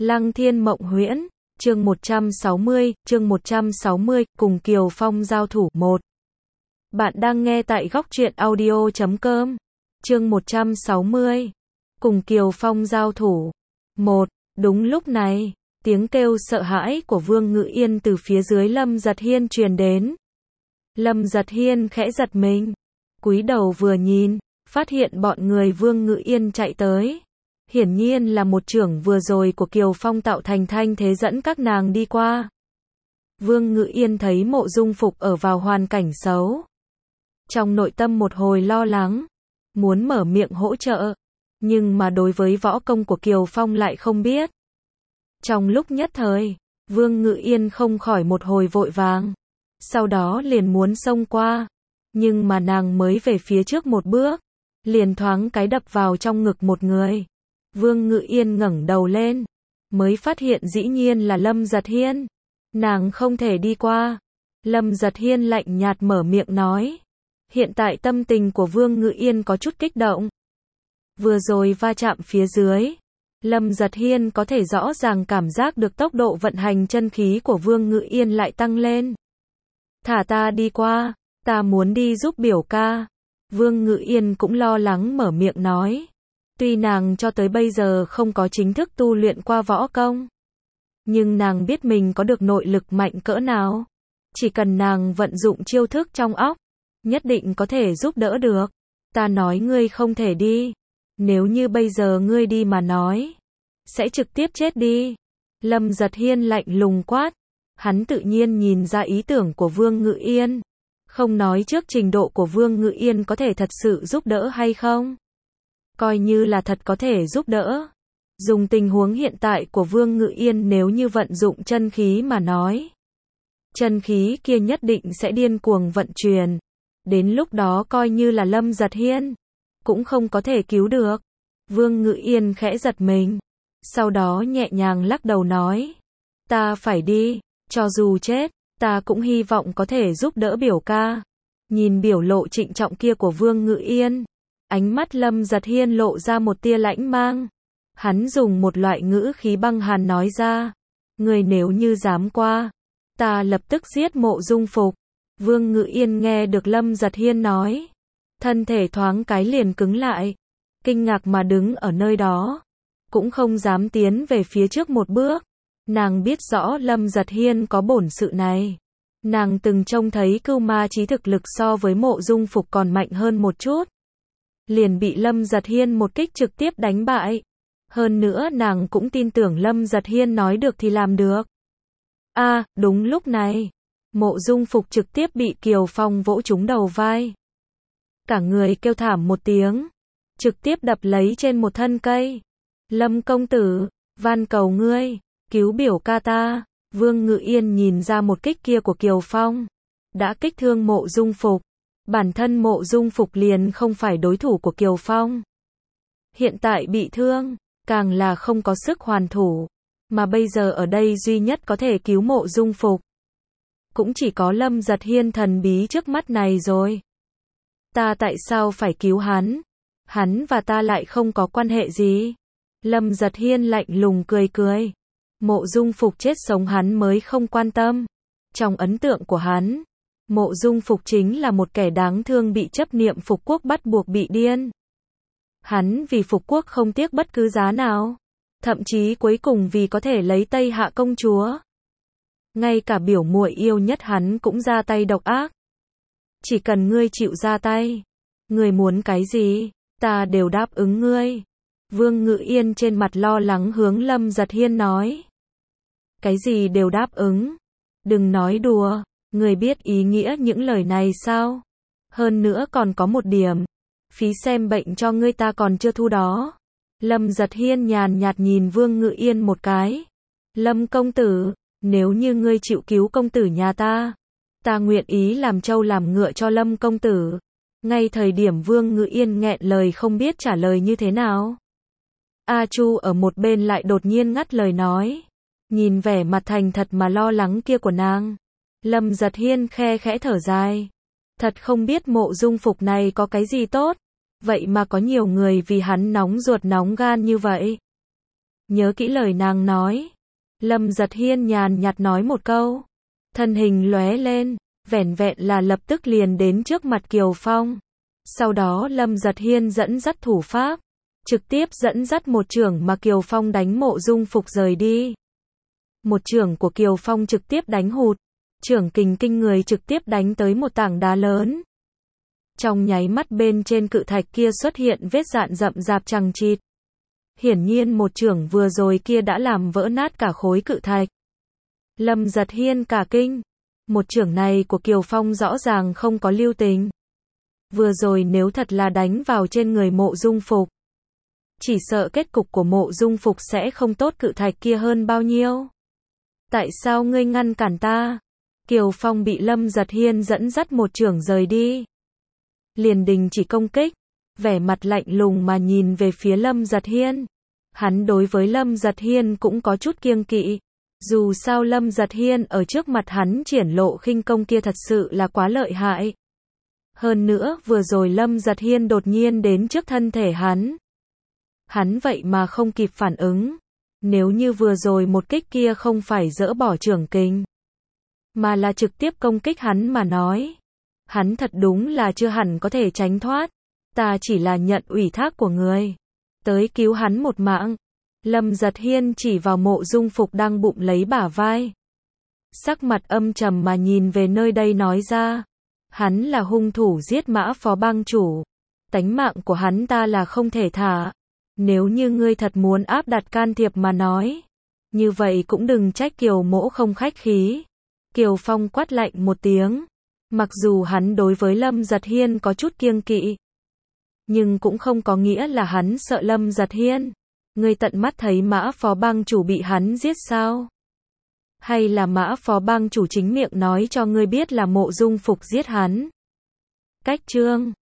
Lăng Thiên Mộng Huyễn, chương 160, cùng Kiều Phong giao thủ 1. Bạn đang nghe tại góc truyện audio.com. Chương 160, cùng Kiều Phong giao thủ 1. Đúng lúc này, tiếng kêu sợ hãi của Vương Ngự Yên từ phía dưới Lâm Giật Hiên truyền đến. Lâm Giật Hiên khẽ giật mình, cúi đầu vừa nhìn, phát hiện bọn người Vương Ngự Yên chạy tới. Hiển nhiên là một chưởng vừa rồi của Kiều Phong tạo thành thanh thế dẫn các nàng đi qua. Vương Ngự Yên thấy Mộ Dung Phục ở vào hoàn cảnh xấu. Trong nội tâm một hồi lo lắng, muốn mở miệng hỗ trợ, nhưng mà đối với võ công của Kiều Phong lại không biết. Trong lúc nhất thời, Vương Ngự Yên không khỏi một hồi vội vàng, sau đó liền muốn xông qua, nhưng mà nàng mới về phía trước một bước, liền thoáng cái đập vào trong ngực một người. Vương Ngự Yên ngẩng đầu lên, mới phát hiện dĩ nhiên là Lâm Giật Hiên. Nàng không thể đi qua. Lâm Giật Hiên lạnh nhạt mở miệng nói. Hiện tại tâm tình của Vương Ngự Yên có chút kích động. Vừa rồi va chạm phía dưới, Lâm Giật Hiên có thể rõ ràng cảm giác được tốc độ vận hành chân khí của Vương Ngự Yên lại tăng lên. Thả ta đi qua, ta muốn đi giúp biểu ca. Vương Ngự Yên cũng lo lắng mở miệng nói. Tuy nàng cho tới bây giờ không có chính thức tu luyện qua võ công, nhưng nàng biết mình có được nội lực mạnh cỡ nào. Chỉ cần nàng vận dụng chiêu thức trong óc, nhất định có thể giúp đỡ được. Ta nói ngươi không thể đi. Nếu như bây giờ ngươi đi mà nói, sẽ trực tiếp chết đi. Lâm Giật Hiên lạnh lùng quát. Hắn tự nhiên nhìn ra ý tưởng của Vương Ngự Yên. Không nói trước trình độ của Vương Ngự Yên có thể thật sự giúp đỡ hay không. Coi như là thật có thể giúp đỡ. Dùng tình huống hiện tại của Vương Ngự Yên, nếu như vận dụng chân khí mà nói, chân khí kia nhất định sẽ điên cuồng vận chuyển. Đến lúc đó coi như là Lâm Giật Hiên cũng không có thể cứu được. Vương Ngự Yên khẽ giật mình, sau đó nhẹ nhàng lắc đầu nói. Ta phải đi, cho dù chết, ta cũng hy vọng có thể giúp đỡ biểu ca. Nhìn biểu lộ trịnh trọng kia của Vương Ngự Yên, ánh mắt Lâm Giật Hiên lộ ra một tia lãnh mang. Hắn dùng một loại ngữ khí băng hàn nói ra. Người nếu như dám qua, ta lập tức giết Mộ Dung Phục. Vương Ngự Yên nghe được Lâm Giật Hiên nói, thân thể thoáng cái liền cứng lại, kinh ngạc mà đứng ở nơi đó, cũng không dám tiến về phía trước một bước. Nàng biết rõ Lâm Giật Hiên có bổn sự này. Nàng từng trông thấy Cưu Ma Chí thực lực so với Mộ Dung Phục còn mạnh hơn một chút, liền bị Lâm Giật Hiên một kích trực tiếp đánh bại. Hơn nữa nàng cũng tin tưởng Lâm Giật Hiên nói được thì làm được. Đúng lúc này, Mộ Dung Phục trực tiếp bị Kiều Phong vỗ trúng đầu vai. Cả người kêu thảm một tiếng, trực tiếp đập lấy trên một thân cây. Lâm công tử, van cầu ngươi, cứu biểu ca ta. Vương Ngự Yên nhìn ra một kích kia của Kiều Phong đã kích thương Mộ Dung Phục. Bản thân Mộ Dung Phục liền không phải đối thủ của Kiều Phong. Hiện tại bị thương, càng là không có sức hoàn thủ. Mà bây giờ ở đây duy nhất có thể cứu Mộ Dung Phục, cũng chỉ có Lâm Giật Hiên thần bí trước mắt này rồi. Ta tại sao phải cứu hắn? Hắn và ta lại không có quan hệ gì. Lâm Giật Hiên lạnh lùng cười cười. Mộ Dung Phục chết sống hắn mới không quan tâm. Trong ấn tượng của hắn, Mộ Dung Phục chính là một kẻ đáng thương bị chấp niệm phục quốc bắt buộc bị điên. Hắn vì phục quốc không tiếc bất cứ giá nào, thậm chí cuối cùng vì có thể lấy Tây Hạ công chúa, ngay cả biểu muội yêu nhất hắn cũng ra tay độc ác. Chỉ cần ngươi chịu ra tay, ngươi muốn cái gì, ta đều đáp ứng ngươi. Vương Ngự Yên trên mặt lo lắng hướng Lâm Giật Hiên nói. Cái gì đều đáp ứng? Đừng nói đùa, ngươi biết ý nghĩa những lời này sao? Hơn nữa còn có một điểm, phí xem bệnh cho ngươi ta còn chưa thu đó. Lâm Giật Hiên nhàn nhạt nhìn Vương Ngự Yên một cái. Lâm công tử, nếu như ngươi chịu cứu công tử nhà ta, ta nguyện ý làm trâu làm ngựa cho Lâm công tử. Ngay thời điểm Vương Ngự Yên nghẹn lời không biết trả lời như thế nào, A Chu ở một bên lại đột nhiên ngắt lời nói. Nhìn vẻ mặt thành thật mà lo lắng kia của nàng, Lâm Giật Hiên khe khẽ thở dài. Thật không biết Mộ Dung Phục này có cái gì tốt, vậy mà có nhiều người vì hắn nóng ruột nóng gan như vậy. nhớ kỹ lời nàng nói. Lâm Giật Hiên nhàn nhạt nói một câu. Thân hình lóe lên, vẻn vẹn là lập tức liền đến trước mặt Kiều Phong. Sau đó Lâm Giật Hiên dẫn dắt thủ pháp, trực tiếp dẫn dắt một chưởng mà Kiều Phong đánh Mộ Dung Phục rời đi. Một chưởng của Kiều Phong trực tiếp đánh hụt, chưởng kình kinh người trực tiếp đánh tới một tảng đá lớn. Trong nháy mắt bên trên cự thạch kia xuất hiện vết dạn rậm rạp chằng chịt. Hiển nhiên một chưởng vừa rồi kia đã làm vỡ nát cả khối cự thạch. Lâm Giật Hiên cả kinh. Một chưởng này của Kiều Phong rõ ràng không có lưu tình. Vừa rồi nếu thật là đánh vào trên người Mộ Dung Phục, chỉ sợ kết cục của Mộ Dung Phục sẽ không tốt cự thạch kia hơn bao nhiêu. Tại sao ngươi ngăn cản ta? Kiều Phong bị Lâm Giật Hiên dẫn dắt một chưởng rời đi. Liền đình chỉ công kích, vẻ mặt lạnh lùng mà nhìn về phía Lâm Giật Hiên. Hắn đối với Lâm Giật Hiên cũng có chút kiêng kỵ. Dù sao Lâm Giật Hiên ở trước mặt hắn triển lộ khinh công kia thật sự là quá lợi hại. Hơn nữa vừa rồi Lâm Giật Hiên đột nhiên đến trước thân thể hắn. Hắn vậy mà không kịp phản ứng. Nếu như vừa rồi một kích kia không phải dỡ bỏ chưởng kình, mà là trực tiếp công kích hắn mà nói, hắn thật đúng là chưa hẳn có thể tránh thoát. Ta chỉ là nhận ủy thác của người, tới cứu hắn một mạng. Lâm Giật Hiên chỉ vào Mộ Dung Phục đang bụng lấy bả vai. Sắc mặt âm trầm mà nhìn về nơi đây nói ra. Hắn là hung thủ giết Mã Phó bang chủ. Tánh mạng của hắn ta là không thể thả. Nếu như ngươi thật muốn áp đặt can thiệp mà nói, như vậy cũng đừng trách Kiều mỗ không khách khí. Kiều Phong quát lạnh một tiếng. Mặc dù hắn đối với Lâm Giật Hiên có chút kiêng kỵ, nhưng cũng không có nghĩa là hắn sợ Lâm Giật Hiên. Ngươi tận mắt thấy Mã Phó bang chủ bị hắn giết sao? Hay là Mã Phó bang chủ chính miệng nói cho ngươi biết là Mộ Dung Phục giết hắn? Cách chương